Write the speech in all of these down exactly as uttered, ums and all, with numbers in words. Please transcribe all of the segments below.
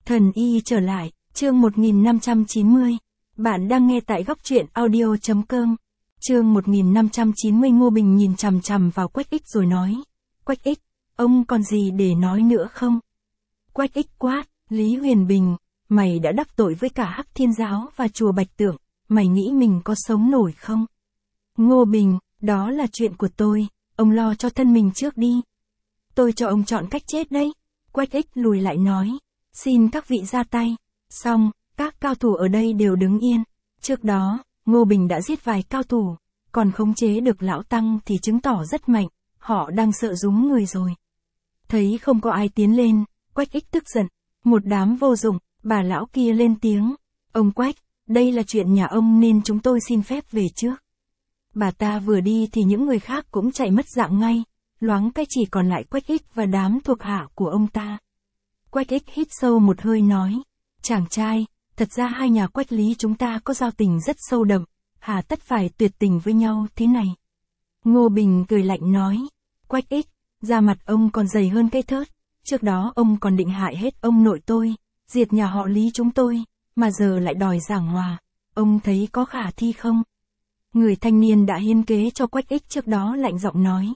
Thần y trở lại, chương một nghìn năm trăm chín mươi. Bạn đang nghe tại góc truyện audio chấm com. Chương một nghìn năm trăm chín mươi. Ngô Bình nhìn chằm chằm vào Quách Ích rồi nói. Quách Ích, ông còn gì để nói nữa không? Quách Ích quát, Lý Huyền Bình, mày đã đắc tội với cả Hắc Thiên Giáo và chùa Bạch Tượng, mày nghĩ mình có sống nổi không? Ngô Bình, đó là chuyện của tôi, ông lo cho thân mình trước đi. Tôi cho ông chọn cách chết đấy. Quách Ích lùi lại nói. Xin các vị ra tay. Xong, các cao thủ ở đây đều đứng yên. Trước đó, Ngô Bình đã giết vài cao thủ, còn khống chế được lão tăng thì chứng tỏ rất mạnh, họ đang sợ rúng người rồi. Thấy không có ai tiến lên, Quách Ích tức giận, một đám vô dụng, bà lão kia lên tiếng. Ông Quách, đây là chuyện nhà ông nên chúng tôi xin phép về trước. Bà ta vừa đi thì những người khác cũng chạy mất dạng ngay, loáng cái chỉ còn lại Quách Ích và đám thuộc hạ của ông ta. Quách Ích hít sâu một hơi nói, chàng trai, thật ra hai nhà Quách Lý chúng ta có giao tình rất sâu đậm, hà tất phải tuyệt tình với nhau thế này. Ngô Bình cười lạnh nói, Quách Ích, da mặt ông còn dày hơn cây thớt, trước đó ông còn định hại hết ông nội tôi, diệt nhà họ Lý chúng tôi, mà giờ lại đòi giảng hòa, ông thấy có khả thi không? Người thanh niên đã hiên kế cho Quách Ích trước đó lạnh giọng nói.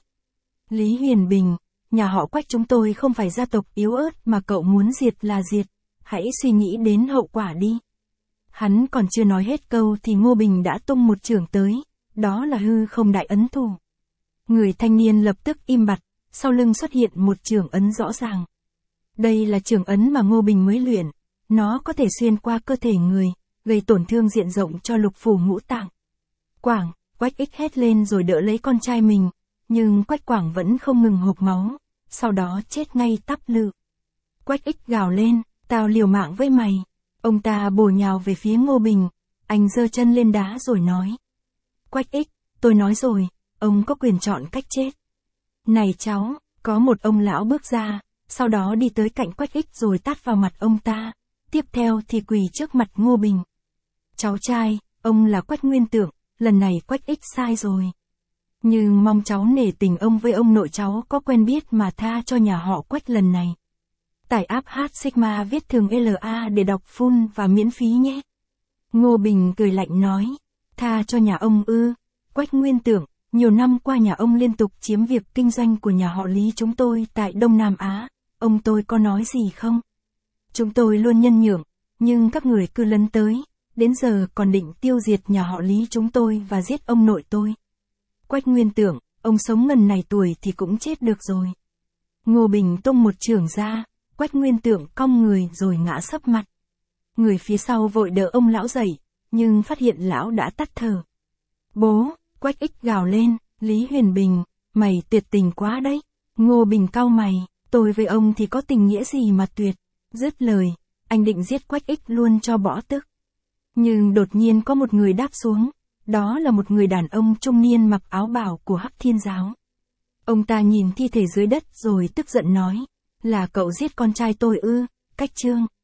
Lý Huyền Bình, nhà họ Quách chúng tôi không phải gia tộc yếu ớt mà cậu muốn diệt là diệt, hãy suy nghĩ đến hậu quả đi. Hắn còn chưa nói hết câu thì Ngô Bình đã tung một chưởng tới, đó là hư không đại ấn thủ. Người thanh niên lập tức im bặt, sau lưng xuất hiện một chưởng ấn rõ ràng. Đây là chưởng ấn mà Ngô Bình mới luyện, nó có thể xuyên qua cơ thể người, gây tổn thương diện rộng cho lục phủ ngũ tạng. Quảng, Quách Ích hét lên rồi đỡ lấy con trai mình, nhưng Quách Quảng vẫn không ngừng hộc máu, sau đó chết ngay tắp lự. Quách Ích gào lên, tao liều mạng với mày. Ông ta bổ nhào về phía Ngô Bình, anh giơ chân lên đá rồi nói. Quách Ích, tôi nói rồi, ông có quyền chọn cách chết. Này cháu, có một ông lão bước ra, sau đó đi tới cạnh Quách Ích rồi tát vào mặt ông ta, tiếp theo thì quỳ trước mặt Ngô Bình. Cháu trai, ông là Quách Nguyên Tượng, lần này Quách Ích sai rồi. Nhưng mong cháu nể tình ông với ông nội cháu có quen biết mà tha cho nhà họ Quách lần này. Tải app hát Sigma viết thường lờ a để đọc full và miễn phí nhé. Ngô Bình cười lạnh nói, tha cho nhà ông ư, Quách Nguyên Tượng, nhiều năm qua nhà ông liên tục chiếm việc kinh doanh của nhà họ Lý chúng tôi tại Đông Nam Á, ông tôi có nói gì không? Chúng tôi luôn nhân nhượng, nhưng các người cứ lấn tới, đến giờ còn định tiêu diệt nhà họ Lý chúng tôi và giết ông nội tôi. Quách Nguyên Tượng, ông sống ngần này tuổi thì cũng chết được rồi. Ngô Bình tung một chưởng ra, Quách Nguyên Tượng cong người rồi ngã sấp mặt. Người phía sau vội đỡ ông lão dậy, nhưng phát hiện lão đã tắt thở. Bố, Quách Ích gào lên, Lý Huyền Bình, mày tuyệt tình quá đấy. Ngô Bình cau mày, tôi với ông thì có tình nghĩa gì mà tuyệt. Dứt lời, anh định giết Quách Ích luôn cho bỏ tức. Nhưng đột nhiên có một người đáp xuống. Đó là một người đàn ông trung niên mặc áo bào của Hắc Thiên Giáo. Ông ta nhìn thi thể dưới đất rồi tức giận nói, là cậu giết con trai tôi ư, Cách Trương.